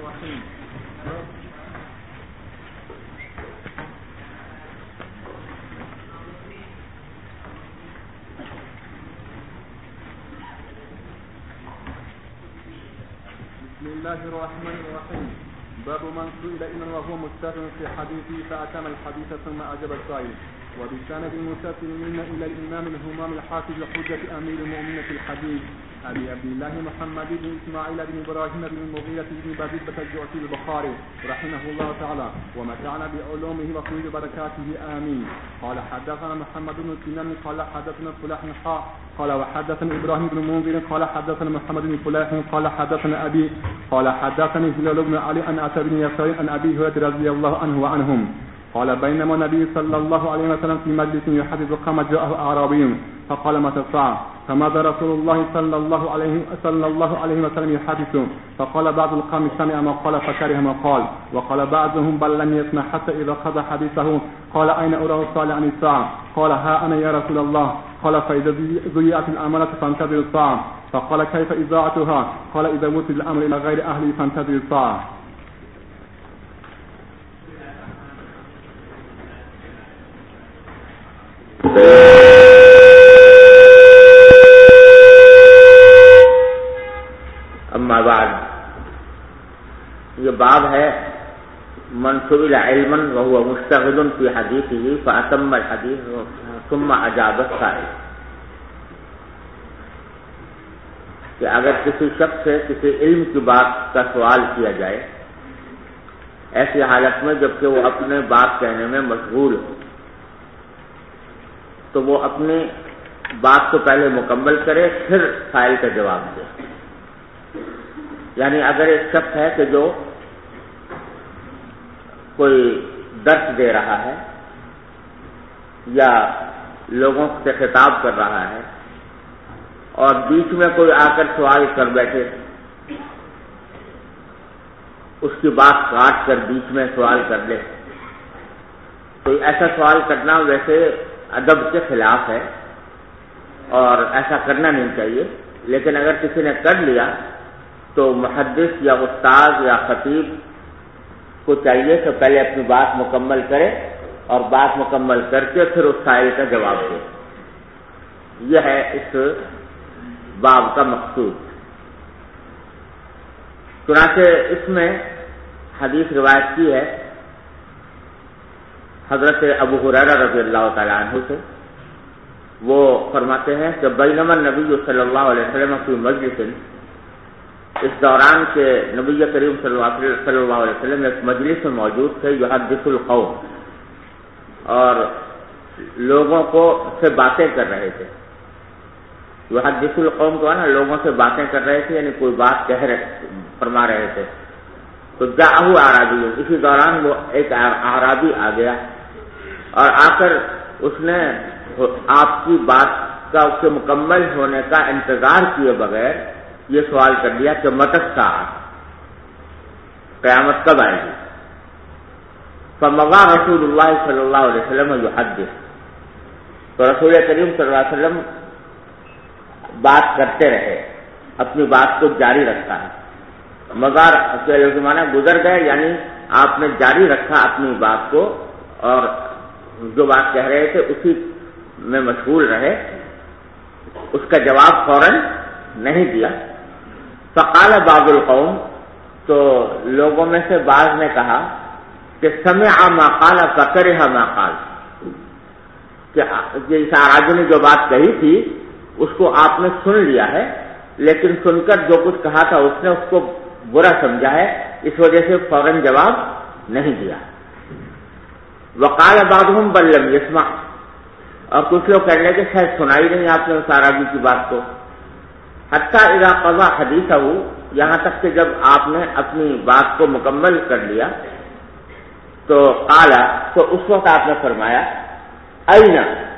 الرحيم. بسم الله الرحمن الرحيم. باب من سئل إمام وهو مستقيم في حديثه فأتم الحديث ثم أجاب السائل. وبسند المتصل منا إلى الإمام الهمام الحافظ الحجة أمير المؤمنين في الحديث أبي عبد الله محمد بن إسماعيل بن إبراهيم بن المغيرة بن بزيدة الجعفي البخاري رحمه الله تعالى ومتعنا بعلومه وخير بركاته آمين. قال حدثنا محمد بن سنان قال حدثنا فلاح قال وحدثنا إبراهيم بن منذر قال حدثنا محمد بن فلاح قال حدثنا أبي قال حدثني هلال بن علي أن أتى بن يسار أن أبي هريرة رضي الله عنه وعنهم قال بينما النبي صلى الله عليه وسلم في مجلس يحدث قام جاءه أعرابي فقال متى الساعة فماذا رسول الله صلى الله عليه وسلم يحدث فقال بعض القوم سمع ما قال فكره ما قال وقال بعضهم بل لم يسمع حتى إذا قضى حديثه قال أين أراه السائل عن الساعة قال ها أنا يا رسول الله قال فإذا ضيعت الأمانة فانتظر الساعة فقال كيف إذاعتها قال إذا وصل الأمر إلى غير أهله فانتظر الساعة. اما بعد، یہ باب ہے منصوب علما وهو مشتغل في حديثه فأتم الحديث ثم أجاب السائل، کہ اگر کسی شخص سے کسی علم کی بات کا سوال کیا جائے ایسی حالت میں جبکہ وہ اپنے بات کہنے میں مشغول ہو تو وہ اپنی بات کو پہلے مکمل کرے پھر سائل کا جواب دے. یعنی اگر ایک شخص ہے کہ جو کوئی درس دے رہا ہے یا لوگوں سے خطاب کر رہا ہے اور بیچ میں کوئی آ کر سوال کر بیٹھے، اس کی بات کاٹ کر بیچ میں سوال کر لے، تو ایسا سوال کرنا ویسے ادب کے خلاف ہے اور ایسا کرنا نہیں چاہیے. لیکن اگر کسی نے کر لیا تو محدث یا استاد یا خطیب کو چاہیے کہ پہلے اپنی بات مکمل کرے اور بات مکمل کر کے پھر اس سائل کا جواب دے. یہ ہے اس باب کا مقصود. چنانچہ اس میں حدیث روایت کی ہے حضرت ابو ہریرہ رضی اللہ تعالی عنہ سے. وہ فرماتے ہیں کہ بینما النبی صلی اللہ علیہ وسلم فی مجلس، اس دوران کے نبی کریم صلی اللہ علیہ وسلم ایک مجلس میں موجود تھے یحدث القوم، اور لوگوں کو سے باتیں کر رہے تھے. یحدث القوم کو نا لوگوں سے باتیں کر رہے تھے، یعنی کوئی بات فرما رہے تھے. تو جاءہ اعرابی، اسی دوران وہ ایک اعرابی آ گیا اور آ کر اس نے آپ کی بات کا اس کے مکمل ہونے کا انتظار کیے بغیر یہ سوال کر دیا کہ متی الساعہ، قیامت کب آئے گی. فمضى رسول اللہ صلی اللہ علیہ وسلم یحدث، تو رسول کریم صلی اللہ علیہ وسلم بات کرتے رہے، اپنی بات کو جاری رکھا ہے. مزار کے زمانہ گزر گئے، یعنی آپ نے جاری رکھا اپنی بات کو اور جو بات کہہ رہے تھے اسی میں مشغول رہے، اس کا جواب فوراً نہیں دیا. فقال بعض القوم، تو لوگوں میں سے بعض نے کہا کہ سمع ما قال فکرہ ما قال، کہ اس اعرابی نے جو بات کہی تھی اس کو آپ نے سن لیا ہے لیکن سن کر جو کچھ کہا تھا اس نے اس کو برا سمجھا ہے، اس وجہ سے فوراً جواب نہیں دیا. وقال بعضهم بل لم يسمع، اور کچھ لوگ کہنے لگے شاید سنائی نہیں آپ نے اس اعرابی کی بات کو. حتی اذا قضى حدیثہ، یہاں تک کہ جب آپ نے اپنی بات کو مکمل کر لیا تو قال، تو اس وقت آپ نے فرمایا این،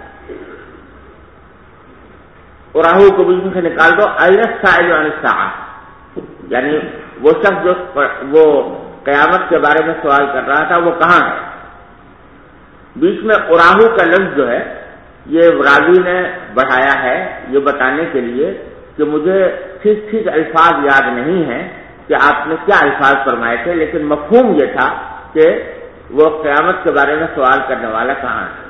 راہو کو بیچ میں سے نکال دو، این السائل عن الساعہ، یعنی وہ شخص جو وہ قیامت کے بارے میں سوال کر رہا تھا وہ کہاں ہے. بیچ میں اراہو کا لفظ جو ہے یہ راوی نے بڑھایا ہے یہ بتانے کے لیے کہ مجھے ٹھیک ٹھیک الفاظ یاد نہیں ہیں کہ آپ نے کیا الفاظ فرمائے تھے، لیکن مفہوم یہ تھا کہ وہ قیامت کے بارے میں سوال کرنے والا کہاں ہے۔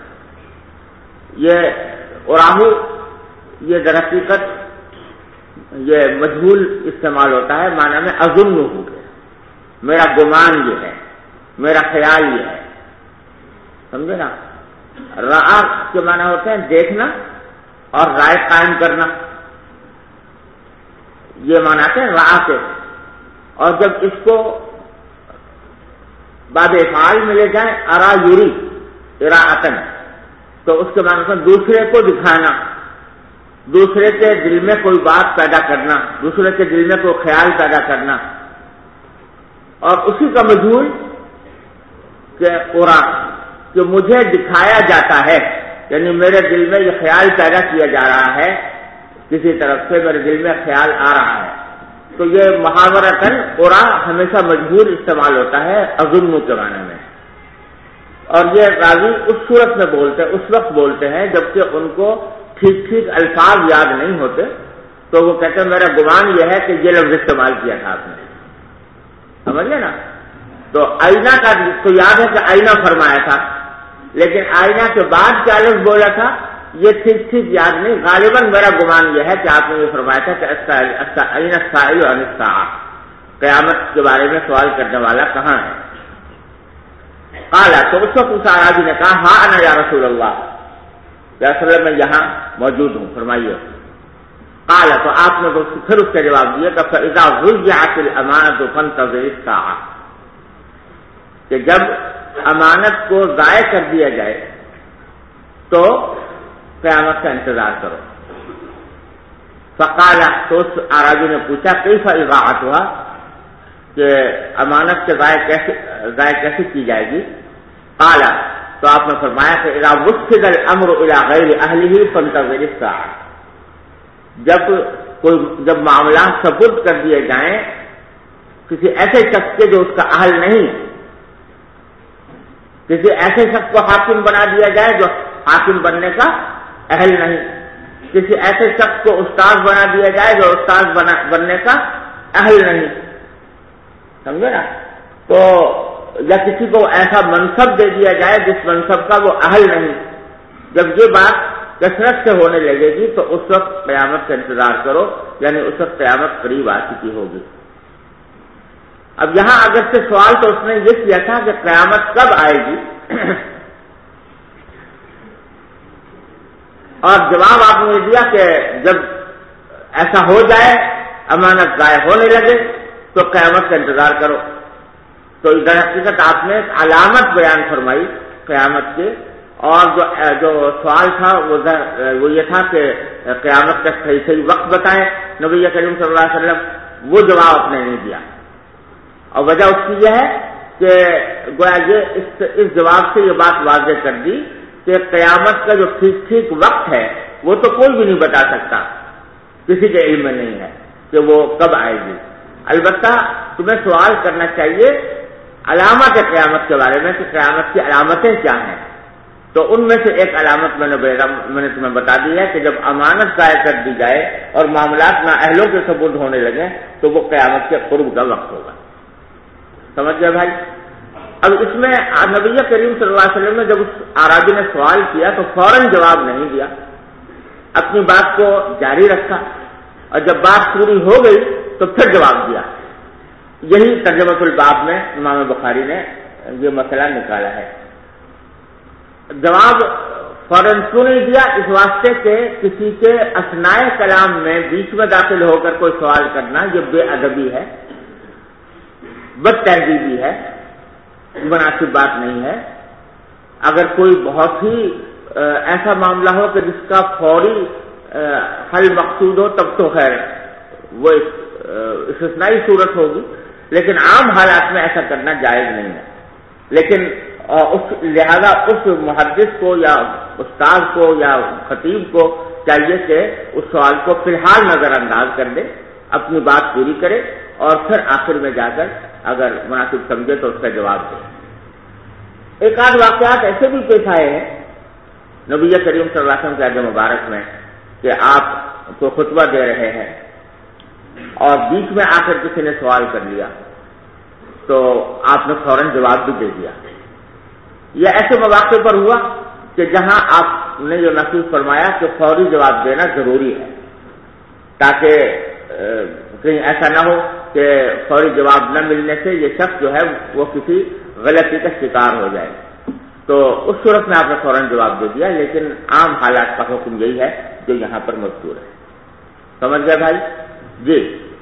یہ اراہو یہ در حقیقت یہ مجہول استعمال ہوتا ہے معنی میں اظن ہو گیا، میرا گمان یہ ہے، میرا خیال یہ ہے، سمجھے نا۔ رعا کے معنی ہوتے ہیں دیکھنا اور رائے قائم کرنا، یہ معنی آتے ہیں رعا کے۔ اور جب اس کو باب افعال میں لے جائیں ارا یوری اراعتن، تو اس کے معنی دوسرے کو دکھانا، دوسرے کے دل میں کوئی بات پیدا کرنا، دوسرے کے دل میں کوئی خیال پیدا کرنا، اور اسی کا مجہول کہ ارا کہ مجھے دکھایا جاتا ہے، یعنی میرے دل میں یہ خیال پیدا کیا جا رہا ہے، کسی طرف سے میرے دل میں خیال آ رہا ہے۔ تو یہ محاورتاً ارا ہمیشہ مجہول استعمال ہوتا ہے اظن کے معنی میں، اور یہ راوی اس صورت میں بولتے ہیں، اس وقت بولتے ہیں جبکہ ان کو ٹھیک ٹھیک الفاظ یاد نہیں ہوتے، تو وہ کہتے ہیں میرا گمان یہ ہے کہ یہ لفظ استعمال کیا تھا آپ نے، سمجھ لے نا۔ تو آئینہ کا تو یاد ہے کہ آئینہ فرمایا تھا، لیکن آئینہ کے بعد کیا لفظ بولا تھا یہ ٹھیک ٹھیک یاد نہیں۔ غالباً میرا گمان یہ ہے کہ آپ نے یہ فرمایا تھا کہ آئینہ السائل عن الساعہ، قیامت کے بارے میں سوال کرنے والا کہاں ہے۔ قال، تو اس وقت اس اعرابی نے کہا ہاں انا یا رسول اللہ، یا رسول اللہ میں یہاں موجود ہوں، فرمائیے۔ قال، تو آپ نے پھر اس کا جواب دیا کہ فاذا ضيعت الامانۃ فانتظر الساعہ، کہ جب امانت کو ضائع کر دیا جائے تو قیامت کا انتظار کرو۔ فقال، تو اس اعرابی نے پوچھا کیف اضاعتها، کہ امانت کے ضائع کیسے کی جائے گی۔ قال، تو آپ نے فرمایا کہ اذا وسد الامر الى غیر اہلہ فانتظر الساعہ، جب معاملات سپرد کر دیے جائیں کسی ایسے شخص کے جو اس کا اہل نہیں، کسی ایسے شخص کو حاکم بنا دیا جائے جو حاکم بننے کا اہل نہیں، کسی ایسے شخص کو استاد بنا دیا جائے جو استاد بننے کا اہل نہیں، سمجھے نا۔ تو یا کسی کو ایسا منصب دے دیا جائے جس منصب کا وہ اہل نہیں، جب یہ بات کثرت سے ہونے لگے گی تو اس وقت قیامت کا انتظار کرو، یعنی اس وقت قیامت قریب آ چکی ہوگی۔ اب یہاں اگر سے سوال تو اس نے یہ کیا تھا کہ قیامت کب آئے گی، اور جواب آپ نے دیا کہ جب ایسا ہو جائے، امانت ضائع ہونے لگے تو قیامت کا انتظار کرو۔ تو در حقیقت آپ نے ایک علامت بیان فرمائی قیامت کے، اور جو سوال تھا وہ یہ تھا کہ قیامت کا صحیح وقت بتائیں نبی کریم صلی اللہ علیہ وسلم، وہ جواب آپ نے نہیں دیا، اور وجہ اس کی یہ ہے کہ گویا یہ اس جواب سے یہ بات واضح کر دی کہ قیامت کا جو ٹھیک وقت ہے وہ تو کوئی بھی نہیں بتا سکتا، کسی کے علم میں نہیں ہے کہ وہ کب آئے گی۔ البتہ تمہیں سوال کرنا چاہیے علامت قیامت کے بارے میں کہ قیامت کی علامتیں کیا ہیں، تو ان میں سے ایک علامت میں نے تمہیں بتا دی ہے کہ جب امانت ضائع کر دی جائے اور معاملات نااہلوں کے سپرد ہونے لگے تو وہ قیامت کے قرب کا وقت ہوگا۔ سمجھ گئے بھائی؟ اب اس میں نبی کریم صلی اللہ علیہ وسلم نے جب اس اعرابی نے سوال کیا تو فوراً جواب نہیں دیا، اپنی بات کو جاری رکھا، اور جب بات پوری ہو گئی تو پھر جواب دیا۔ یہی ترجمۃ الباب میں امام بخاری نے یہ مسئلہ نکالا ہے۔ جواب فوراً کیوں نہیں دیا؟ اس واسطے کہ کسی کے اثناء کلام میں بیچ میں داخل ہو کر کوئی سوال کرنا یہ بے ادبی ہے، بد تہذیبی ہے، مناسب بات نہیں ہے۔ اگر کوئی بہت ہی ایسا معاملہ ہو کہ جس کا فوری حل مقصود ہو تب تو خیر وہ استثنائی صورت ہوگی، لیکن عام حالات میں ایسا کرنا جائز نہیں ہے۔ لیکن لہذا اس محدث کو یا استاد کو یا خطیب کو چاہیے کہ اس سوال کو فی الحال نظر انداز کر دے، اپنی بات پوری کرے، اور پھر آخر میں جا کر اگر مناسب سمجھے تو اس کا جواب دے۔ ایک آدھ واقعات ایسے بھی پیش آئے ہیں نبی کریم صلی اللہ علیہ وسلم کے عہد مبارک میں کہ آپ کو خطبہ دے رہے ہیں اور بیچ میں آ کر کسی نے سوال کر لیا تو آپ نے فوراً جواب بھی دے دیا. یہ ایسے مواقع پر ہوا کہ جہاں آپ نے جو محسوس فرمایا کہ فوری جواب دینا ضروری ہے تاکہ کہیں ایسا نہ ہو کہ فوری جواب نہ ملنے سے یہ شخص جو ہے وہ کسی غلطی کا شکار ہو جائے. تو اس صورت میں آپ نے فوراً جواب دے دیا، لیکن عام حالات کا حکم یہی ہے جو یہاں پر مذکور ہے. سمجھ گئے بھائی؟ جی.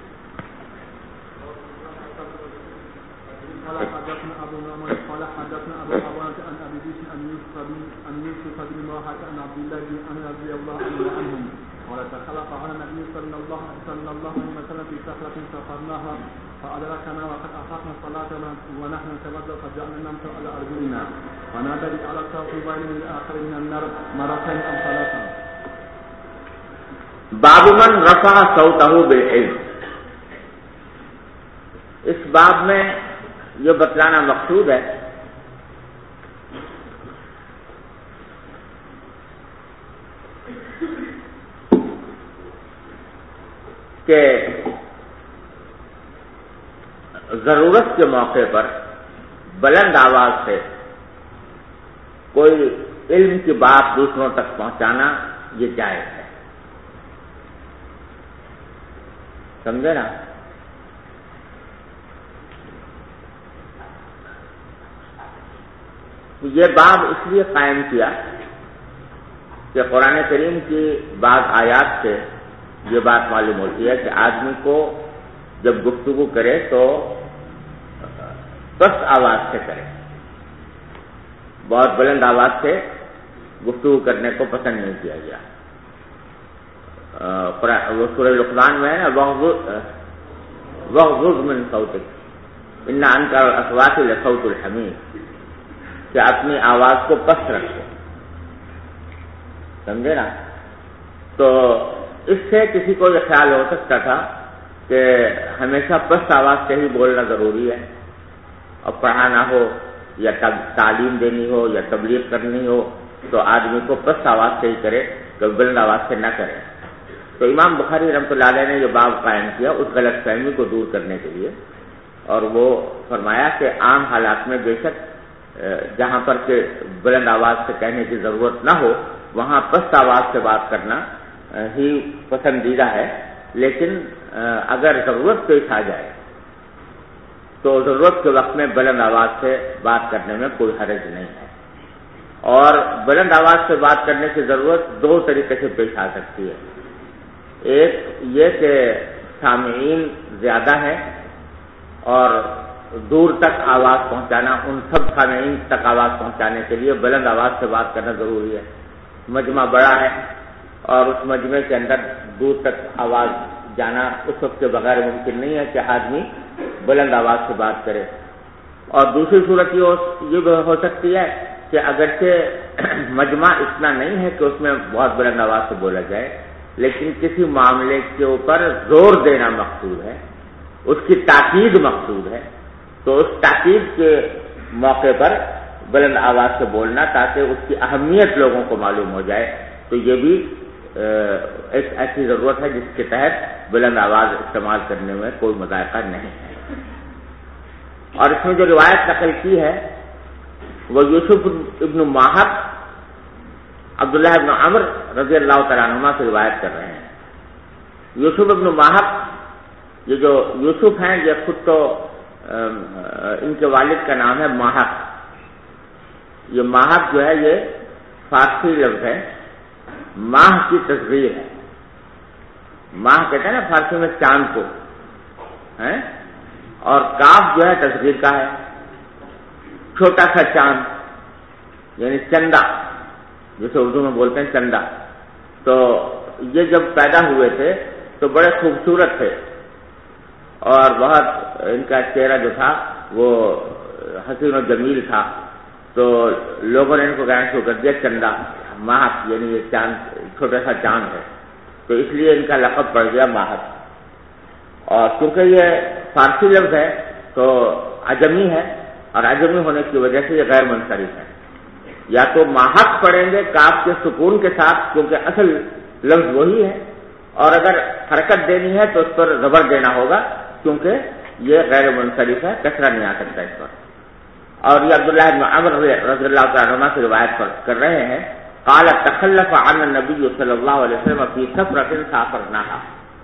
تخلف على النبي صلى الله عليه وسلم في سفرة سافرناها فأدركنا وقد أخذنا الصلاة ونحن نتوضأ فجعلنا نمسح على أرجلنا ونادى على الصوفين من الآخر من النار مرتين أو ثلاثا. باب من رفع صوته بالعلم. اس باب میں یہ بتلانا مقصود ہے کہ ضرورت کے موقع پر بلند آواز سے کوئی علم کی بات دوسروں تک پہنچانا یہ جائز ہے. سمجھے نا؟ یہ باب اس لیے قائم کیا کہ قرآن کریم کی بعض آیات سے یہ بات معلوم ہوتی ہے کہ آدمی کو جب گفتگو کرے تو پست آواز سے کرے. بہت بلند آواز سے گفتگو کرنے کو پسند نہیں کیا گیا. وہ سورہ لقمان میں ہے وَغْضُضْ مِنْ صَوْتِكَ إِنَّ أَنكَرَ الْأَصْوَاتِ لَصَوْتُ الْحَمِيرِ کہ اپنی آواز کو پست رکھو. سمجھے نا؟ تو اس سے کسی کو یہ خیال ہو سکتا تھا کہ ہمیشہ پست آواز سے ہی بولنا ضروری ہے اور پڑھانا ہو یا تعلیم دینی ہو یا تبلیغ کرنی ہو تو آدمی کو پست آواز سے ہی کرے، کہ بلند آواز سے نہ کرے. تو امام بخاری رحمۃ اللہ علیہ نے یہ باب قائم کیا اس غلط فہمی کو دور کرنے کے لیے، اور وہ فرمایا کہ عام حالات میں بے شک جہاں پر کہ بلند آواز سے کہنے کی ضرورت نہ ہو وہاں پست آواز سے بات کرنا ہی پسندیدہ ہے، لیکن اگر ضرورت پیش آ جائے تو ضرورت کے وقت میں بلند آواز سے بات کرنے میں کوئی حرج نہیں ہے. اور بلند آواز سے بات کرنے کی ضرورت دو طریقے سے پیش آ سکتی ہے. ایک یہ کہ سامعین زیادہ ہے اور دور تک آواز پہنچانا، ان سب سامعین تک آواز پہنچانے کے لیے بلند آواز سے بات کرنا ضروری ہے. مجمع بڑا ہے اور اس مجمع کے اندر دور تک آواز جانا اس وقت کے بغیر ممکن نہیں ہے کہ آدمی بلند آواز سے بات کرے. اور دوسری صورت یہ بھی ہو سکتی ہے کہ اگرچہ مجمع اتنا نہیں ہے کہ اس میں بہت بلند آواز سے بولا جائے، لیکن کسی معاملے کے اوپر زور دینا مقصود ہے، اس کی تاکید مقصود ہے، تو اس تاکید کے موقع پر بلند آواز سے بولنا تاکہ اس کی اہمیت لوگوں کو معلوم ہو جائے، تو یہ بھی ایک ایسی ضرورت ہے جس کے تحت بلند آواز استعمال کرنے میں کوئی مذائقہ نہیں ہے. اور اس میں جو روایت نقل کی ہے وہ یوسف ابن ماہک عبداللہ ابن عمر رضی اللہ تعالیٰ عنہما سے روایت کر رہے ہیں. یوسف ابن ماہک، یہ جو یوسف ہیں یہ خود تو ان کے والد کا نام ہے ماہک. یہ ماہک جو ہے یہ فارسی لفظ ہے، ماہ کی تصغیر ہے. ماہ کہتے ہیں نا فارسی میں چاند کو ہے، اور کاف جو ہے تصغیر کا ہے، چھوٹا سا چاند یعنی چندہ، جسے اردو میں بولتے ہیں چندہ. تو یہ جب پیدا ہوئے تھے تو بڑے خوبصورت تھے اور بہت ان کا چہرہ جو تھا وہ حسین و جمیل تھا. تو لوگوں نے ان کو کہنا شروع کر دیا چندہ، ماہک یعنی یہ چاند چھوٹا سا چاند ہے، تو اس لیے ان کا لقب پڑ گیا ماہک. اور کیونکہ یہ فارسی لفظ ہے تو عجمی ہے، اور عجمی ہونے کی وجہ سے یہ غیر منصرف ہے. یا تو ماہک پڑھیں گے کاف کے سکون کے ساتھ کیونکہ اصل لفظ وہی ہے، اور اگر حرکت دینی ہے تو اس پر زبر دینا ہوگا، کیونکہ یہ غیر منصرف ہے، کسرہ نہیں آ سکتا اس پر. اور یہ عبداللہ بن عمر رضی اللہ تعالیٰ عنہ سے روایت کر رہے ہیں، قال تخلف عن النبی صلی اللہ علیہ وسلم فی سفرۃ سافرناها.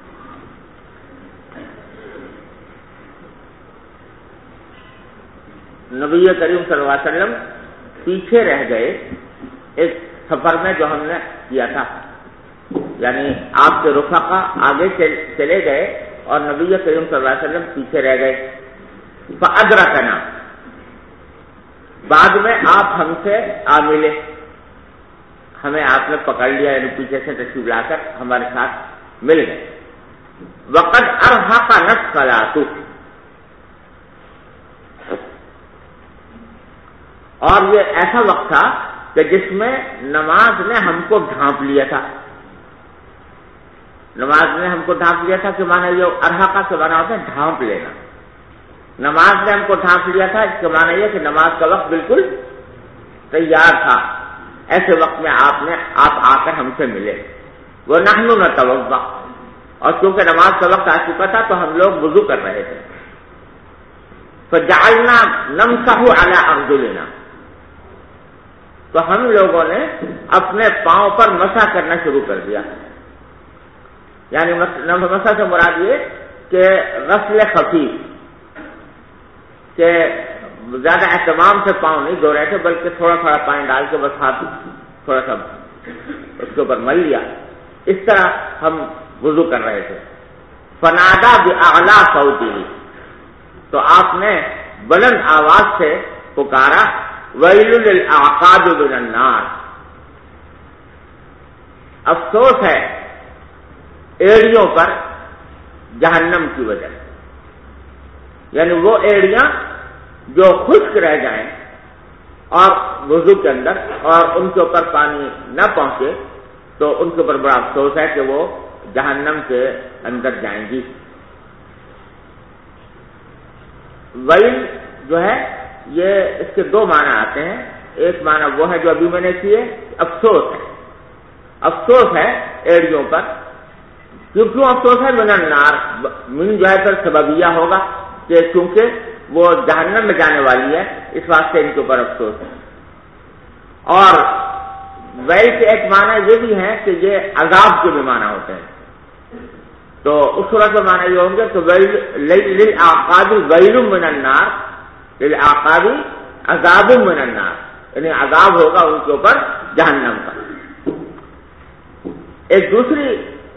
نبی کریم صلی اللہ علیہ وسلم پیچھے رہ گئے ایک سفر میں جو ہم نے کیا تھا، یعنی آپ کے رفقا آگے چلے گئے اور نبی کریم صلی اللہ علیہ وسلم پیچھے رہ گئے. فادرکنا، بعد میں آپ ہم سے آ ملے، ہمیں آپ نے پکڑ لیا، یعنی پیچھے سے تشریف لا کر ہمارے ساتھ مل گئے. وقد ارهقنا الصلاۃ، اور یہ ایسا وقت تھا کہ جس میں نماز نے ہم کو ڈھانپ لیا تھا. نماز نے ہم کو ڈھانپ لیا تھا کہ معنی یہ ارحقہ سے بنا ہوتا ہے ڈھانپ لینا. نماز نے ہم کو ڈھانپ لیا تھا، اس کا معنی یہ کہ نماز کا وقت بالکل تیار تھا. ایسے وقت میں آپ آ کر ہم سے ملے. وہ نحن نتوضا، اور چونکہ نماز کا وقت آ چکا تھا تو ہم لوگ وضو کر رہے تھے. فجعلنا نمسح علی ارجلنا، تو ہم لوگوں نے اپنے پاؤں پر مسح کرنا شروع کر دیا. یعنی مسح سے مراد یہ کہ غسل خفیف، کہ زیادہ اہتمام سے پاؤں نہیں دھو رہے تھے، بلکہ تھوڑا تھوڑا پانی ڈال کے بس ہاتھ تھوڑا سا اس کے اوپر مل لیا. اس طرح ہم وضو کر رہے تھے. فنادا باعلی صوته، تو آپ نے بلند آواز سے پکارا، ویل للاعقاب من النار، افسوس ہے ایڑیوں پر جہنم کی وجہ. یعنی وہ ایڑیاں جو خشک رہ جائیں اور وضو کے اندر اور ان کے اوپر پانی نہ پہنچے تو ان کے اوپر بڑا افسوس ہے کہ وہ جہنم کے اندر جائیں گی. ویل جو ہے یہ اس کے دو معنی آتے ہیں. ایک معنی وہ ہے جو ابھی میں نے کیے، افسوس ہے. افسوس ہے ایڑیوں پر. کیوں افسوس ہے؟ من النار، من جو ہے پھر سببیہ ہوگا کہ چونکہ وہ جہنم میں جانے والی ہے، اس واسطے ان کے اوپر افسوس ہے. اور ویل کے ایک معنی یہ بھی ہے کہ یہ عذاب کے بھی معنی ہوتے ہیں. تو اس صورت میں معنی یہ ہوں گے کہ للعقاب ویل من النار، للعقاب عذاب من النار، یعنی عذاب ہوگا ان کے اوپر جہنم کا. ایک دوسری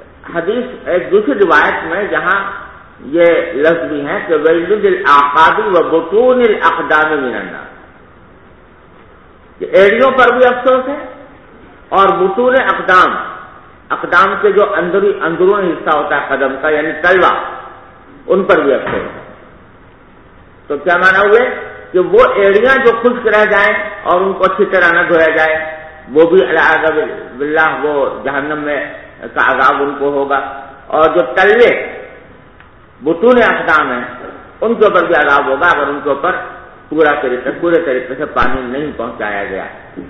روایت میں جہاں یہ لفظ بھی ہے کہ ویل للعقاب وبطون الاقدام من النار، کہ ایڑیوں پر بھی افسوس ہے اور بطون اقدام کے جو اندرونی حصہ ہوتا ہے قدم کا، یعنی تلوا، ان پر بھی افسوس ہے. تو کیا معنی ہوئے کہ وہ ایڑیاں جو خشک رہ جائیں اور ان کو اچھی طرح نہ دھویا جائے، وہ بھی العیاذ باللہ وہ جہنم میں کا عذاب ان کو ہوگا. اور جو تلوے بطون اقدام ہیں ان کے اوپر بھی عذاب ہوگا اگر ان کے اوپر پورے طریقے سے پانی نہیں پہنچایا گیا.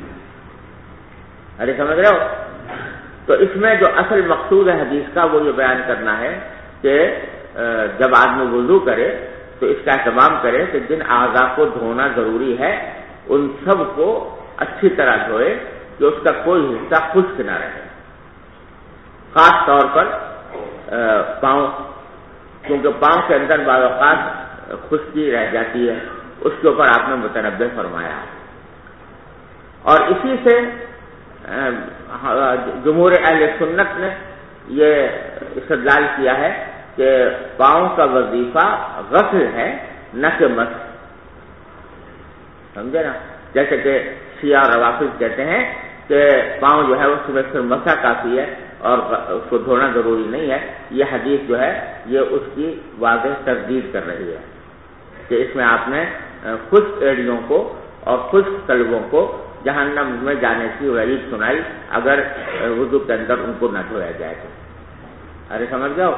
ارے سمجھ رہے ہو؟ تو اس میں جو اصل مقصود ہے حدیث کا وہ یہ بیان کرنا ہے کہ جب آدمی وضو کرے تو اس کا اہتمام کرے کہ جن اعضاء کو دھونا ضروری ہے ان سب کو اچھی طرح دھوئے کہ اس کا کوئی حصہ خشک نہ رہے. خاص طور پر پاؤں، کیونکہ پاؤں کے اندر بعض اوقات خشکی رہ جاتی ہے، اس کے اوپر آپ نے متنبہ فرمایا. اور اسی سے جمہور اہل سنت نے یہ استدلال کیا ہے کہ پاؤں کا وظیفہ غسل ہے نہ کہ مسح. سمجھے نا؟ جیسے کہ شیعہ اور روافض کہتے ہیں کہ پاؤں جو ہے اس میں صرف مسح کافی ہے اور اس کو دھونا ضروری نہیں ہے. یہ حدیث جو ہے یہ اس کی واضح تردید کر رہی ہے کہ اس میں آپ نے خشک ایڑیوں کو اور خشک تلووں کو جہنم میں جانے کی وعید سنائی اگر وضو کے اندر ان کو نہ دھویا جائے تو. ارے سمجھ جاؤ.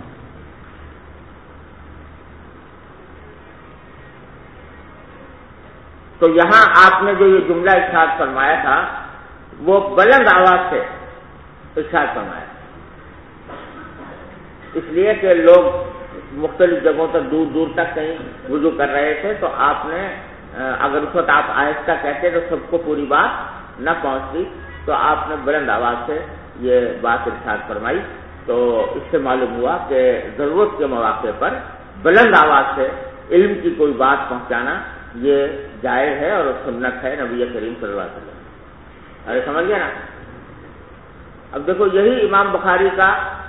تو یہاں آپ نے جو یہ جملہ ارشاد فرمایا تھا وہ بلند آواز سے ارشاد فرمایا. اس لیے کہ لوگ مختلف جگہوں تک دور دور تک کہیں وضو کر رہے تھے، تو آپ نے اگر اس وقت آپ آہستہ کہتے تو سب کو پوری بات نہ پہنچتی، تو آپ نے بلند آواز سے یہ بات ارشاد فرمائی۔ تو اس سے معلوم ہوا کہ ضرورت کے مواقع پر بلند آواز سے علم کی کوئی بات پہنچانا یہ جائز ہے اور سنت ہے نبی کریم صلی اللہ علیہ وسلم۔ ارے سمجھ گیا نا؟ اب دیکھو یہی امام بخاری کا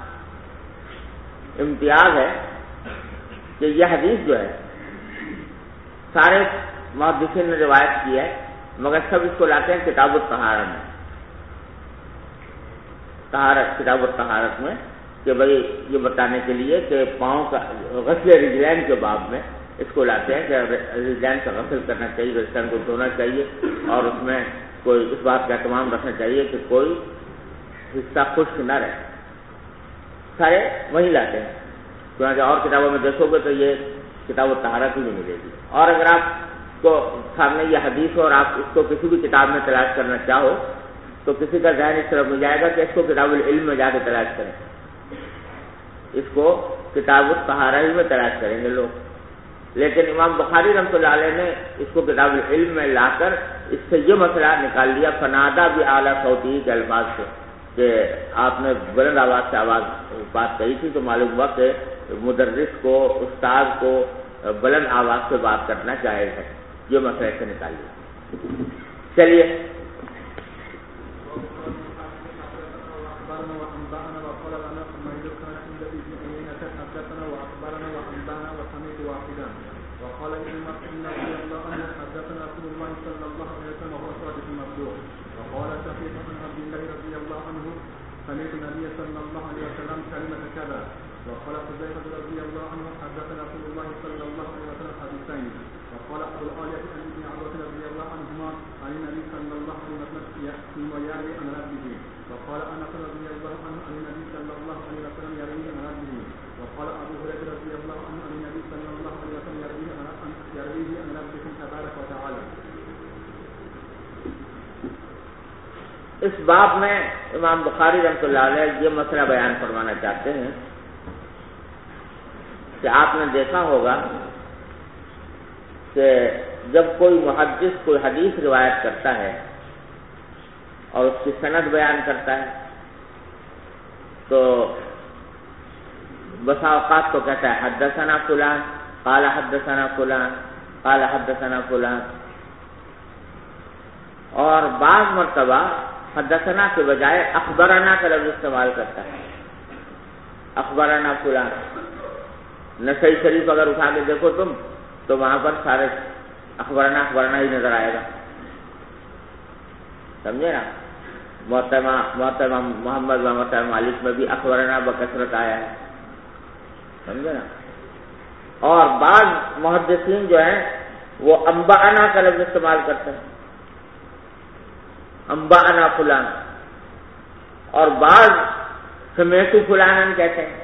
امتیاز ہے کہ یہ حدیث جو ہے سارے محدثین نے روایت کی ہے، مگر سب اس کو لاتے ہیں کتاب الطہارہ میں، کتاب الطہارت میں، کہ بھئی یہ بتانے کے لیے کہ پاؤں کا غسل رجلین کے باب میں اس کو لاتے ہیں کہ رجلین کا غسل کرنا چاہیے، رجلین کو دھونا چاہیے، اور اس میں کوئی اس بات کا اہتمام رکھنا چاہیے کہ کوئی حصہ خشک نہ رہے، سارے وہی لاتے ہیں۔ چنانچہ اور کتابوں میں دیکھو گے تو یہ کتاب الطہارت ہی نہیں ملے گی، اور اگر آپ کو سامنے یہ حدیث ہو اور آپ اس کو کسی بھی کتاب میں تلاش کرنا چاہو تو کسی کا ذہن اس طرف ہو جائے گا کہ اس کو کتاب العلم میں جا کے تلاش کریں، اس کو کتاب الطہارہ ہی میں تلاش کریں گے لوگ، لیکن امام بخاری رحمۃ اللہ علیہ نے اس کو کتاب العلم میں لا کر اس سے یہ مسئلہ نکال لیا، فنادا بھی اعلیٰ صوتی کے الفاظ سے، کہ آپ نے بلند آواز سے بات کہی تھی تو معلوم ہوا کہ مدرس کو، استاد کو بلند آواز سے بات کرنا جائز ہے، یہ مسئلہ سے نکال لیا۔ چلیے سمعت النبي صلى الله عليه وسلم كلمة كذا، وقال حذيفة رضي الله عنه حدثنا رسول الله صلى الله عليه وسلم حديثين، وقال أبو الآية عن ابن عباس رضي الله عنهما عن النبي صلى الله عليه وسلم ثم يروي عن ربه، وقال أنس رضي الله عنه عن النبي صلى الله عليه وسلم يروي عن ربه، وقال أبو هريرة رضي الله عنه عن النبي صلى الله عليه وسلم يرويه عن ربكم تبارك وتعالى۔ اس باب میں امام بخاری رحمۃ اللہ علیہ یہ مسئلہ بیان فرمانا چاہتے ہیں کہ آپ نے دیکھا ہوگا کہ جب کوئی محدث کوئی حدیث روایت کرتا ہے اور اس کی سند بیان کرتا ہے تو بسا اوقات کو کہتا ہے حدثنا فلان قال حدثنا فلان قال حدثنا فلان، اور بعض مرتبہ حدثنا کے بجائے اخبرنا کا لفظ استعمال کرتا ہے، اخبرنا فلان۔ نسائی شریف اگر اٹھا کے دیکھو تم تو وہاں پر سارے اخبرنا ہی نظر آئے گا، سمجھے نا؟ محترمہ محمد و محترمہ مالک میں بھی اخبرنا بکثرت آیا ہے، سمجھے نا؟ اور بعض محدثین جو ہیں وہ انباءنا کا لفظ استعمال کرتے ہیں، انباءنا فلان، اور بعض سمیت فلانن کہتے ہیں۔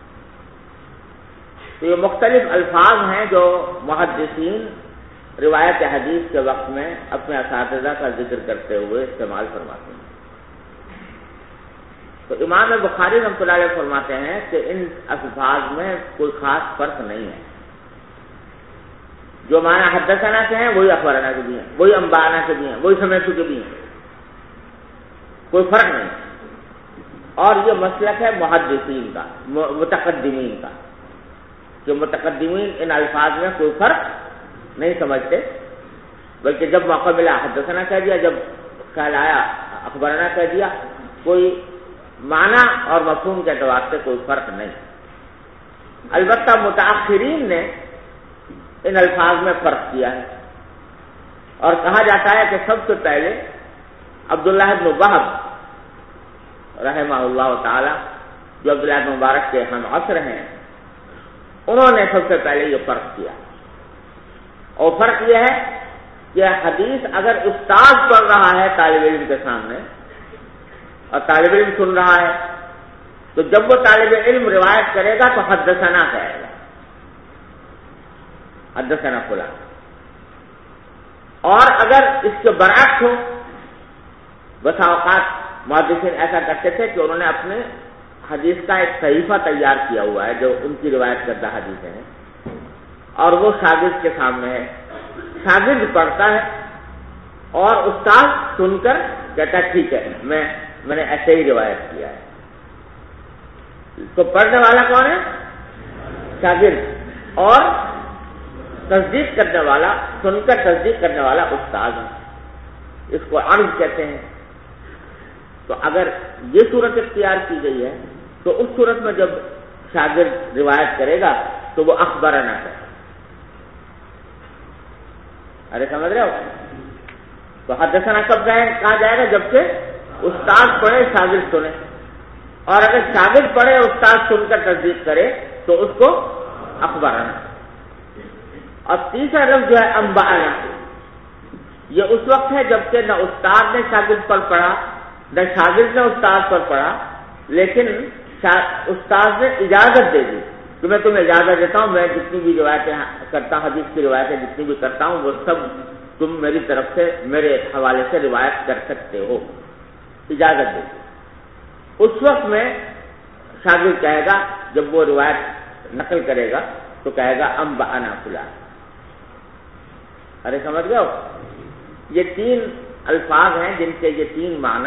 تو یہ مختلف الفاظ ہیں جو محدثین روایت حدیث کے وقت میں اپنے اساتذہ کا ذکر کرتے ہوئے استعمال فرماتے ہیں۔ تو امام بخاری رحمۃ اللہ علیہ فرماتے ہیں کہ ان الفاظ میں کوئی خاص فرق نہیں ہے، جو معنی حدثنا کے ہیں وہی اخبرنا کے بھی ہیں، وہی انباءنا کے بھی ہیں، وہی سمیت کے بھی ہیں، کوئی فرق نہیں۔ اور یہ مسلک ہے محدثین کا، متقدمین کا، کہ متقدمین ان الفاظ میں کوئی فرق نہیں سمجھتے، بلکہ جب موقع ملا حدثنا کہہ دیا، جب خیال آیا اخبرنا کہہ دیا، کوئی معنی اور مفہوم کے اعتبار سے کوئی فرق نہیں۔ البتہ متاخرین نے ان الفاظ میں فرق کیا ہے، اور کہا جاتا ہے کہ سب سے پہلے عبداللہ بن وہب رحمہ اللہ تعالی، جو عبداللہ بن مبارک کے ہم عصر ہیں، انہوں نے سب سے پہلے یہ فرق کیا، اور فرق یہ ہے کہ حدیث اگر استاد پڑھ رہا ہے طالب علم کے سامنے اور طالب علم سن رہا ہے تو جب وہ طالب علم روایت کرے گا تو حدثنا کہے گا، حدثنا فلان۔ اور اگر اس کے برعکس ہو، بسا اوقات محدثین ایسا کرتے تھے کہ انہوں نے اپنے حدیث کا ایک صحیفہ تیار کیا ہوا ہے جو ان کی روایت کردہ حدیث ہے، اور وہ شاگرد کے سامنے ہے. شاگرد پڑھتا ہے اور استاد سن کر کہتا ہے ٹھیک ہے میں نے ایسے ہی روایت کیا ہے. تو پڑھنے والا کون ہے؟ شاگرد. اور تصدیق کرنے والا، سن کر تصدیق کرنے والا استاد ہے. اس کو عرض کہتے ہیں. تو اگر یہ صورت اختیار کی گئی ہے تو اس صورت میں جب شاگرد روایت کرے گا تو وہ اخبرنا ہے. ارے سمجھ رہے ہو؟ تو حدثنا کب کہا جائے گا؟ جبکہ استاد پڑھے شاگرد سنے. اور اگر شاگرد پڑھے استاد سن کر تصدیق کرے تو اس کو اخبرنا. اور تیسرا لفظ جو ہے انبانا، یہ اس وقت ہے جبکہ نہ استاد نے شاگرد پر پڑھا نہ شاگرد نے استاد پر پڑھا، لیکن استاد نے اجازت دے دی کہ میں تمہیں اجازت دیتا ہوں، میں جتنی بھی روایتیں کرتا ہوں، حدیث کی روایتیں جتنی بھی کرتا ہوں وہ سب تم میری طرف سے میرے حوالے سے روایت کر سکتے ہو. اجازت دے دی. اس وقت میں شاگرد کہے گا، جب وہ روایت نقل کرے گا تو کہے گا انبانا فلاں. ارے سمجھ گئے ہو؟ یہ تین الفاظ ہیں جن کے یہ تین معنی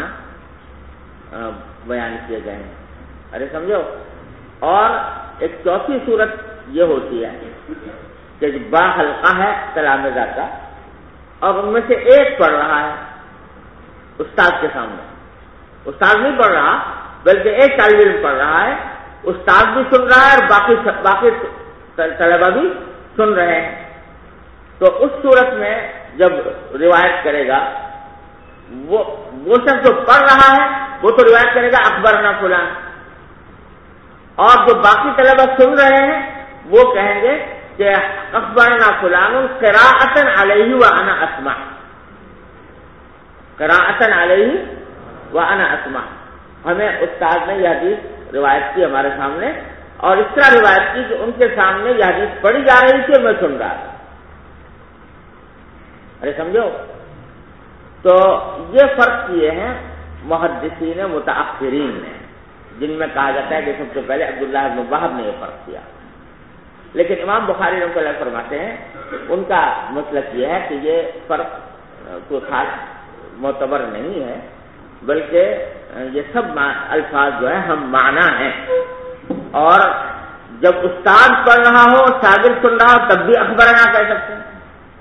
بیان کیے گئے ہیں. ارے سمجھو؟ اور ایک چوتھی صورت یہ ہوتی ہے کہ با حلقہ ہے تلامذہ کا، اور ان میں سے ایک پڑھ رہا ہے استاد کے سامنے. استاد نہیں پڑھ رہا بلکہ ایک طالب علم پڑھ رہا ہے. استاد بھی سن رہا ہے اور باقی طلبہ بھی سن رہے ہیں. تو اس صورت میں جب روایت کرے گا وہ شخص جو پڑھ رہا ہے وہ تو روایت کرے گا اخبرنا فلاں، اور جو باقی طلبہ سن رہے ہیں وہ کہیں گے کہ اخبرنا فلان قراءۃ علیہ وانا اسمع. قراءۃ علیہ وانا اسمع. ہمیں استاد نے یہ حدیث روایت کی ہمارے سامنے، اور اس طرح روایت کی کہ ان کے سامنے یہ حدیث پڑھی جا رہی تھی اور میں سن رہا تھا. ارے سمجھو؟ تو یہ فرق کیے ہیں محدثین متأخرین نے، جن میں کہا جاتا ہے کہ سب سے پہلے عبداللہ بن وہب نے یہ فرق کیا. لیکن امام بخاری رحمۃ اللہ فرماتے ہیں ان کا مسلک یہ ہے کہ یہ فرق کوئی خاص معتبر نہیں ہے، بلکہ یہ سب الفاظ جو ہے ہم معنی ہیں. اور جب استاد پڑھ رہا ہو شاگرد سن رہا ہو تب بھی اخبرنا کہہ سکتے ہیں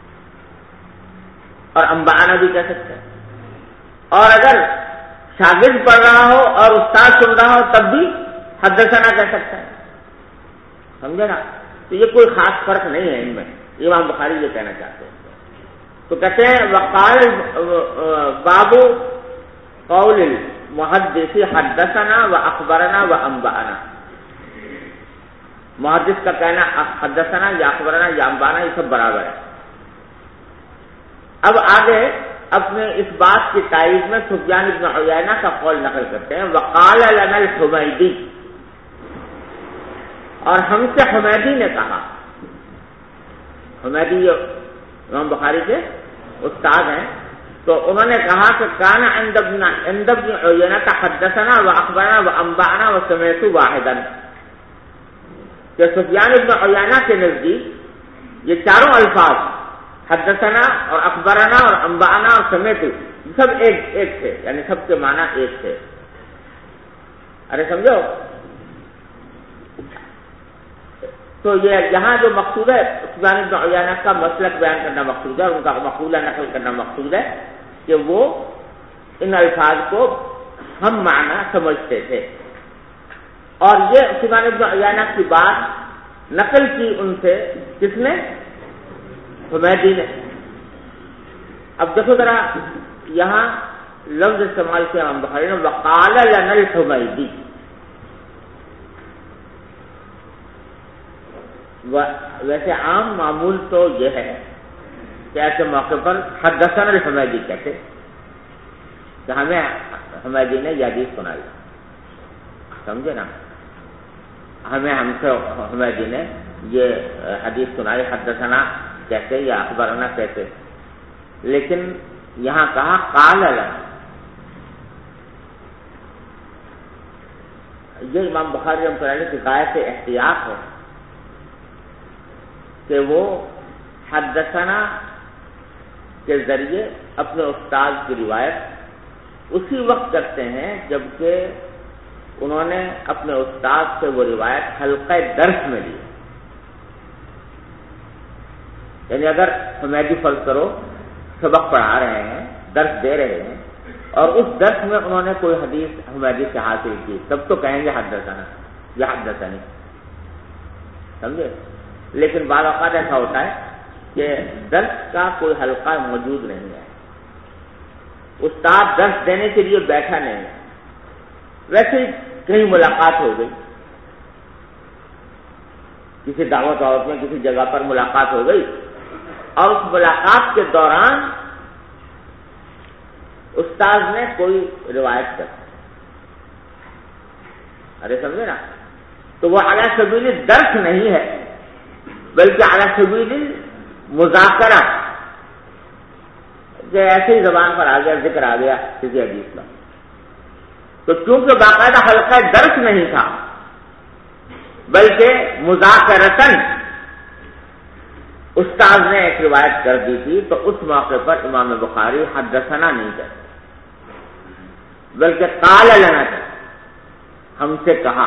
اور انبانا بھی کہہ سکتے ہیں. اور اگر شاگرد پڑھ رہا ہو اور استاد سن رہا ہو تب بھی حدثنا کہہ سکتا ہے. سمجھے نا؟ تو یہ کوئی خاص فرق نہیں ہے ان میں. امام بخاری یہ کہنا چاہتے ہیں. تو کہتے ہیں وقال باب قول المحدث حدثنا و اخبرنا و انبانا. محدث کا کہنا حدثنا یا اخبرنا یا انبانا یہ سب برابر ہے. اب آگے اپنے اس بات کی تائید میں سفیان بن عیینہ کا قول نقل کرتے ہیں. وقال لنا الحمیدی، اور ہم سے حمیدی نے کہا. حمیدی امام بخاری کے استاد ہیں. تو انہوں نے کہا کہ کان عند ابن عیینہ حدثنا و اخبرنا و انبانا و سمعت واحدا، کہ سفیان بن عیینہ کے نزدیک یہ چاروں الفاظ حدثنا اور اخبرنا اور انبانا اور سمعت سب ایک تھے، یعنی سب کے معنی ایک تھے. ارے سمجھو؟ تو یہ یہاں جو مقصود ہے سفیان بن عیینہ کا مسلک بیان کرنا مقصود ہے، اور ان کا مقولہ نقل کرنا مقصود ہے کہ وہ ان الفاظ کو ہم معنی سمجھتے تھے. اور یہ سفیان بن عیینہ کی بات نقل کی ان سے کس نے؟ حمیدی نے. اب دیکھو ذرا یہاں لفظ استعمال کیا امام بخاری نے وقال لنا الحمیدی. ویسے عام معمول تو یہ ہے کہ ایسے موقع پر حدثنا الحمیدی کہتے کہ ہمیں حمیدی نے یہ حدیث سنائی. سمجھے نا؟ ہم سے حمیدی نے یہ حدیث سنائی، حدثنا کہتے یا اخبرنا کہتے. لیکن یہاں کہا قال لنا. یہ امام بخاری رحمۃ اللہ علیہ کی غایت احتیاط ہے کہ وہ حدثنا کے ذریعے اپنے استاد کی روایت اسی وقت کرتے ہیں جبکہ انہوں نے اپنے استاد سے وہ روایت حلقہ درس میں لی. یعنی اگر حمیدی فرض کرو سبق پڑھا رہے ہیں، درس دے رہے ہیں، اور اس درس میں انہوں نے کوئی حدیث حمیدی سے حاصل کی، تب تو کہیں گے حدثنا یا حدثنی، سمجھے؟ لیکن بعض اوقات ایسا ہوتا ہے کہ درس کا کوئی حلقہ موجود نہیں ہے، استاد درس دینے کے لیے بیٹھا نہیں ہے، ویسے ہی کہیں ملاقات ہو گئی، کسی دعوت میں کسی جگہ پر ملاقات ہو گئی، اور اس ملاقات کے دوران استاد نے کوئی روایت کر، ارے سمجھے نا، تو وہ علی سبیل درس نہیں ہے بلکہ علی سبیل مذاکرہ، کہ ایسے ہی زبان پر آ گیا، ذکر آ گیا کسی حدیث کا. تو چونکہ باقاعدہ حلقہ درس نہیں تھا بلکہ مذاکرتاً استاد نے ایک روایت کر دی تھی، تو اس موقع پر امام بخاری حدثنا نہیں کہتے بلکہ قال لنا کہتے، ہم سے کہا.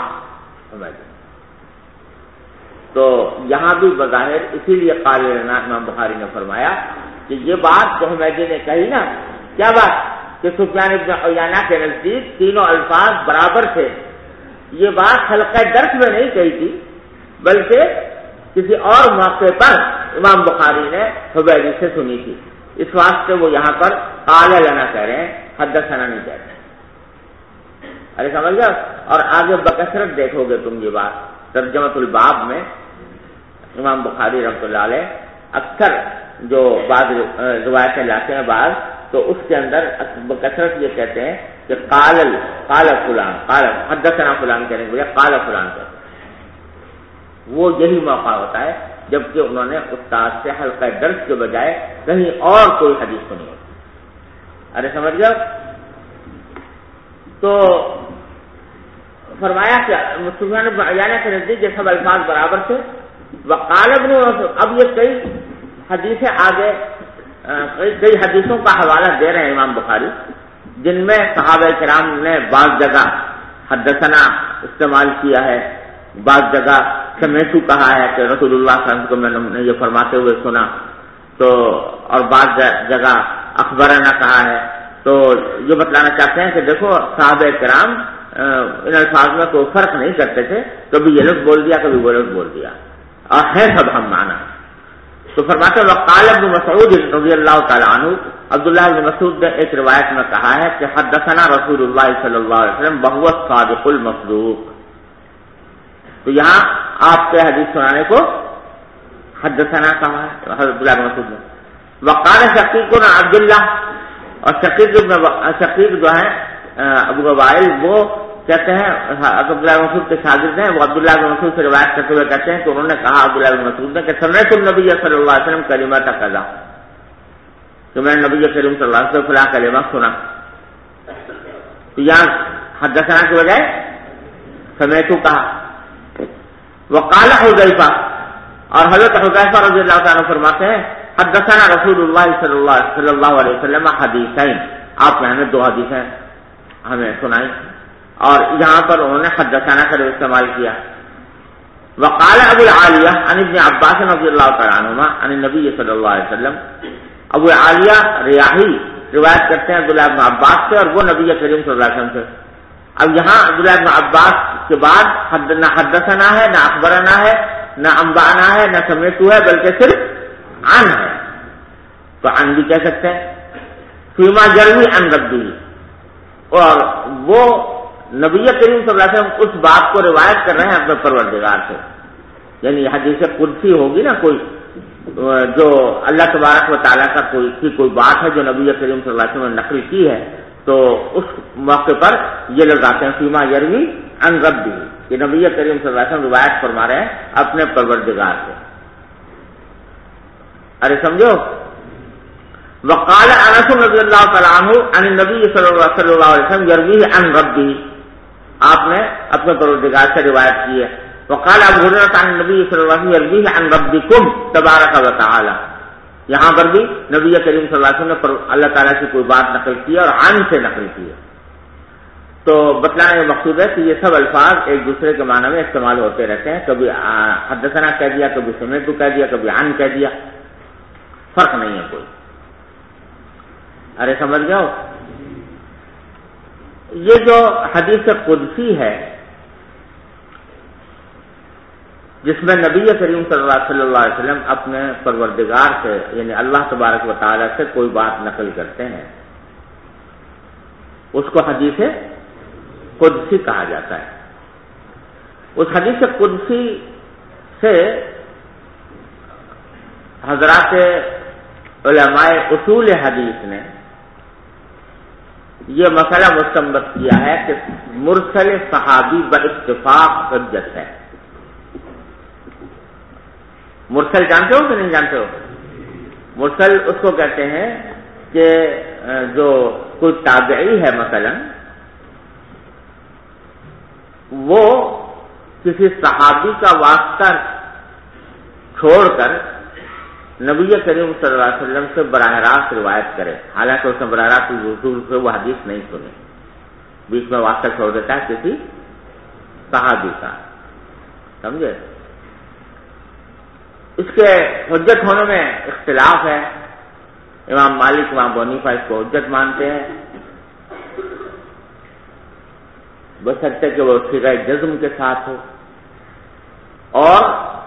تو یہاں بھی بظاہر اسی لیے قال لنا امام بخاری نے فرمایا کہ یہ بات جو حمیدی نے کہی نا، کیا بات کہ سفیان بن عیینہ کے نزدیک تینوں الفاظ برابر تھے، یہ بات حلقہ درس میں نہیں کہی تھی بلکہ کسی اور موقع پر امام بخاری نے حمیدی سے سنی تھی. اس واسطے وہ یہاں پر قال لنا کہہ رہے ہیں، حدثنا نہیں کہہ رہے. ارے سمجھ گیا؟ اور آگے بکثرت دیکھو گے تم یہ بات ترجمۃ الباب میں امام بخاری رحمۃ اللہ علیہ اکثر جو بعض روایتیں لاتے ہیں بعض، تو اس کے اندر بکثرت یہ کہتے ہیں کہ قال فلان، قال حدثنا فلان کہنے کے بجائے قال فلان کہتے ہیں. وہ یہی موقع ہوتا ہے جبکہ انہوں نے استاد سے حلقہ درس کے بجائے کہیں اور کوئی حدیث سنی ہوتی. ارے سمجھ گیا؟ تو فرمایا کہ سفیان بن عیینہ کے نزدیک یہ سب الفاظ برابر تھے. وقال ابن مسعود، اب یہ کئی حدیثیں آگے کئی حدیثوں کا حوالہ دے رہے ہیں امام بخاری، جن میں صحابہ کرام نے بعض جگہ حدثنا استعمال کیا ہے، بعض جگہ سمیتو کہا ہے کہ رسول اللہ صلی اللہ علیہ وسلم کو میں نے یہ فرماتے ہوئے سنا، تو اور بعض جگہ اخبرنا کہا ہے. تو یہ بتلانا چاہتے ہیں کہ دیکھو صحابہ کرام ان الفاظ میں کوئی فرق نہیں کرتے تھے، کبھی یہ لفظ بول دیا کبھی وہ لفظ بول دیا، اور ہے سب ہم معنی. تو فرماتے وقال ابن مسعود رضی اللہ تعالی عنہ، عبداللہ بن مسعود نے ایک روایت میں کہا ہے کہ حدثنا رسول اللہ صلی اللہ علیہ وسلم وهو الصادق المصدوق. تو یہاں آپ کے حدیث سنانے کو حدثنا کہا ہے حضرت عبداللہ بن مسعود نے. وقال شقیق بن عبداللہ، اور شقیق جو ہے ابو وائل، وہ کہتے ہیں عبداللہ بن مسعود کے شاگرد ہیں، وہ عبداللہ بن مسعود سے روایت کرتے ہوئے کہتے ہیں کہ انہوں نے کہا عبداللہ بن مسعود نے کہ سمعت النبی صلی اللہ علیہ وسلم کلمۃ کذا، کہ میں نے نبی کریم صلی اللہ علیہ وسلم فلاں کلمہ سنا. تو یہاں حدثنا کے بجائے سمعت کہا. وقال حذیفہ، اور حضرت حذیفہ رضی اللہ تعالیٰ فرماتے ہیں حدثنا رسول اللہ صلی اللہ علیہ وسلم حدیثین، آپ نے ہمیں دو حدیثیں ہمیں سنائی، اور یہاں پر انہوں نے حدثنا کا استعمال کیا. وقال ابو العالیہ عن ابن عباس رضی اللہ تعالیٰ عنہما عن النبی صلی اللہ علیہ وسلم، ابو العالیہ ریاحی روایت کرتے ہیں عبداللہ بن عباس سے، اور وہ نبی کریم صلی اللہ علیہ وسلم سے. اب یہاں عبداللہ بن عباس کے بعد نہ حدثنا ہے، نہ اخبرنا ہے، نہ انبانا ہے، نہ سمعت ہے، بلکہ صرف عن ہے. تو عن بھی کہہ سکتے ہیں فیما یروی عن ربہ، اور وہ نبی کریم صلی اللہ علیہ وسلم اس بات کو روایت کر رہے ہیں اپنے پروردگار سے. یعنی حدیث قدسی ہوگی نا کوئی، جو اللہ تبارک و تعالیٰ کا کوئی بات ہے جو نبی کریم صلی اللہ علیہ وسلم نے نقل کی ہے، تو اس موقع پر یہ لوگ آتے ہیں فیما یروی عن ربہ، کہ نبی کریم صلی اللہ علیہ وسلم روایت فرما رہے ہیں اپنے پروردگار سے. ارے سمجھو. وقال انس رضی اللہ تعالی عنہ عن النبی صلی اللہ علیہ وسلم یروی عن ربہ، آپ نے اپنے پروردگار سے روایت کی ہے. وقال ابو ہریرہ عن النبی صلی اللہ علیہ وسلم عن ربکم تبارک و تعالی. یہاں پر بھی نبی کریم صلی اللہ علیہ وسلم نے اللہ تعالیٰ کی کوئی بات نقل کی ہے اور عن سے نقل کی ہے. تو بتلانا یہ مقصود ہے کہ یہ سب الفاظ ایک دوسرے کے معنی میں استعمال ہوتے رہتے ہیں. کبھی حدثنا کہہ دیا, کبھی سمعت کہہ دیا, کبھی عن کہہ دیا, فرق نہیں ہے کوئی. ارے سمجھ گئے ہو؟ یہ جو حدیث قدسی ہے جس میں نبی کریم صلی اللہ علیہ وسلم اپنے پروردگار سے یعنی اللہ تبارک و تعالی سے کوئی بات نقل کرتے ہیں, اس کو حدیث قدسی کہا جاتا ہے. اس حدیث قدسی سے حضرات علماء اصول حدیث نے یہ مسئلہ مستنبط کیا ہے کہ مرسل صحابی باتفاق حجت ہے. مرسل جانتے ہو کہ نہیں جانتے ہو؟ مرسل اس کو کہتے ہیں کہ جو کوئی تابعی ہے مثلا وہ کسی صحابی کا واسطہ چھوڑ کر نبی کریم صلی اللہ علیہ وسلم سے براہ راست روایت کرے, حالانکہ اس نے براہ راست رسول سے وہ حدیث نہیں سنی, بیچ میں واسطہ چھوڑ دیتا ہے کسی صحابی کا. سمجھے؟ اس کے حجت ہونے میں اختلاف ہے. امام مالک, امام ابو حنیفہ اس کو حجت مانتے ہیں بشرطے کہ وہ صیغہ جزم کے ساتھ ہو, اور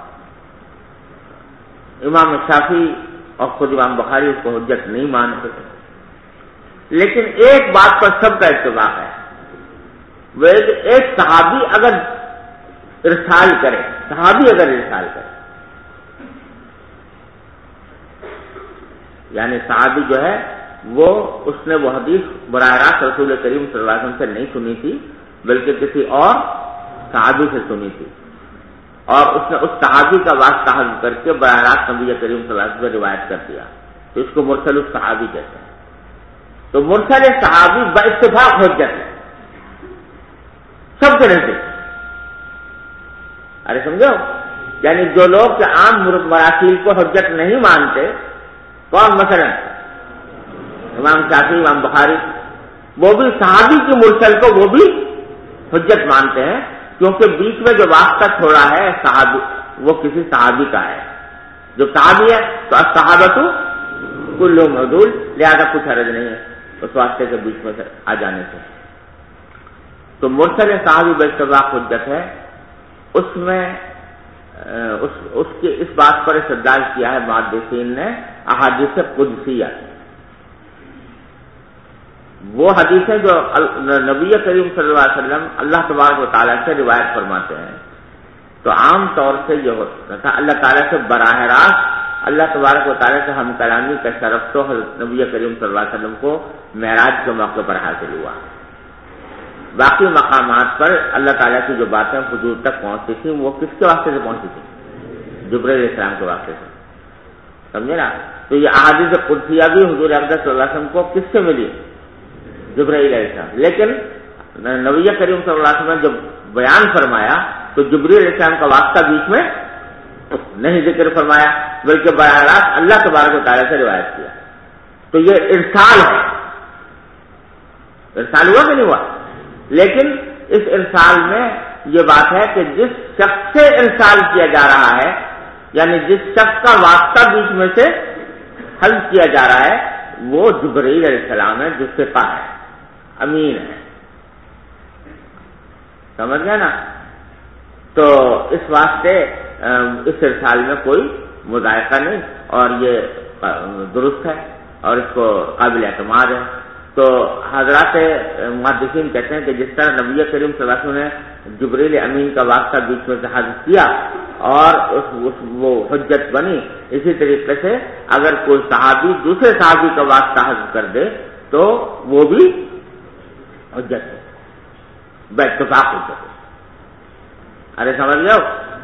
امام شافعی اور خود امام بخاری اس کو حجت نہیں مانتے. لیکن ایک بات پر سب کا اتفاق ہے, وہ ایک صحابی اگر ارسال کرے, یعنی صحابی جو ہے وہ اس نے وہ حدیث براہ راست رسول کریم صلی اللہ علیہ وسلم سے نہیں سنی تھی بلکہ کسی اور صحابی سے سنی تھی, اور اس نے اس صحابی کا واسطہ حذف کر کے براہ راست نبی کریم صلی اللہ علیہ وسلم سے روایت کر دیا, تو اس کو مرسل الصحابی کہتے ہیں. تو مرسل صحابی باتفاق حجت ہے سب کے نزدیک. ارے سمجھو, یعنی جو لوگ کہ عام مراسیل کو حجت نہیں مانتے, کون مثلا امام شافعی, امام بخاری, وہ بھی صحابی کی مرسل کو وہ بھی حجت مانتے ہیں, کیونکہ بیچ میں جو واسطہ چھوڑا ہے صحابی وہ کسی صحابی کا ہے. جو صحابی ہے تو الصحابۃ کلھم عدول, لہذا کچھ حرج نہیں ہے اس واسطے کے بیچ میں سے آ جانے سے. تو مرسل صحابی باتفاق حجت ہے. اس میں اس کی اس بات پر استدلال کیا ہے محدثین نے احادیث قدسیہ, وہ حدیثیں جو نبی کریم صلی اللہ علیہ وسلم اللہ تبارک و تعالیٰ سے روایت فرماتے ہیں. تو عام طور سے یہ ہوتا تھا اللہ تعالیٰ سے براہ راست اللہ تبارک و تعالیٰ سے ہم کلامی کا شرف تو حضرت نبی کریم صلی اللہ علیہ وسلم کو معراج کے موقع پر حاصل ہوا. باقی مقامات پر اللہ تعالیٰ کی جو باتیں حضور تک پہنچتی تھیں وہ کس کے واسطے سے پہنچتی تھیں؟ جبرائیل علیہ السلام کے واسطے سے. سمجھے نا؟ تو یہ احادیث قدسیہ بھی حضور اقدس صلی اللہ علیہ وسلم کو کس سے ملی؟ جبرائیل علیہ السلام. لیکن نبی کریم صلی اللہ علیہ وسلم نے جب بیان فرمایا تو جبرائیل علیہ السلام کا واسطہ بیچ میں نہیں ذکر فرمایا بلکہ براہ راست اللہ تبارک و تعالیٰ سے روایت کیا. تو یہ ارسال ہے. ارسال ہوا کہ نہیں ہوا؟ لیکن اس ارسال میں یہ بات ہے کہ جس شخص سے ارسال کیا جا رہا ہے, یعنی جس شخص کا واسطہ بیچ میں سے حل کیا جا رہا ہے, وہ جبرائیل علیہ السلام ہے جو ثقہ ہے, امین ہے. سمجھ گیا نا؟ تو اس واسطے اس ارسال میں کوئی مذائقہ نہیں اور یہ درست ہے اور اس کو قابل اعتماد ہے. تو حضرات محدثین کہتے ہیں کہ جس طرح نبی کریم صلی اللہ علیہ وسلم نے جبرائیل امین کا واسطہ بیچ میں سے حذف کیا اور وہ حجت بنی, اسی طریقے سے اگر کوئی صحابی دوسرے صحابی کا واسطہ حذف کر دے تو وہ بھی حجت ہے, باتفاق حجت ہے. ارے سمجھ گئے ہو؟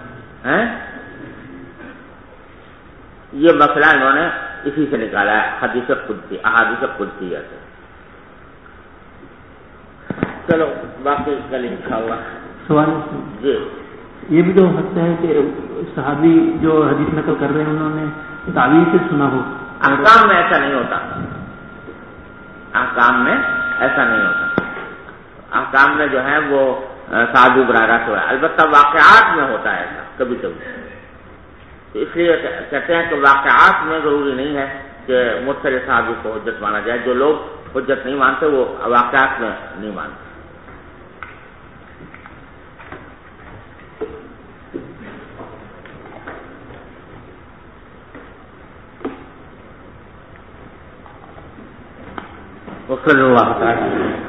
یہ مسئلہ انہوں نے اسی سے نکالا ہے حدیث قدسی, احادیث قدسیہ سے. چلو باقی کل انشاءاللہ. سوال جی یہ بھی تو ہو سکتا ہے کہ صحابی جو حدیث نقل کر رہے ہیں انہوں نے تعویل سے سنا ہو. احکام میں ایسا نہیں ہوتا، احکام میں ایسا نہیں ہوتا. احکام میں جو ہے وہ صحابی برارہ سے ہے، البتہ واقعات میں ہوتا ہے ایسا کبھی کبھی. تو اس لیے کہتے ہیں کہ واقعات میں ضروری نہیں ہے کہ مرسل صحابی کو حجت مانا جائے. جو لوگ حجت نہیں مانتے وہ واقعات میں نہیں مانتے. وصلی اللہ تعالی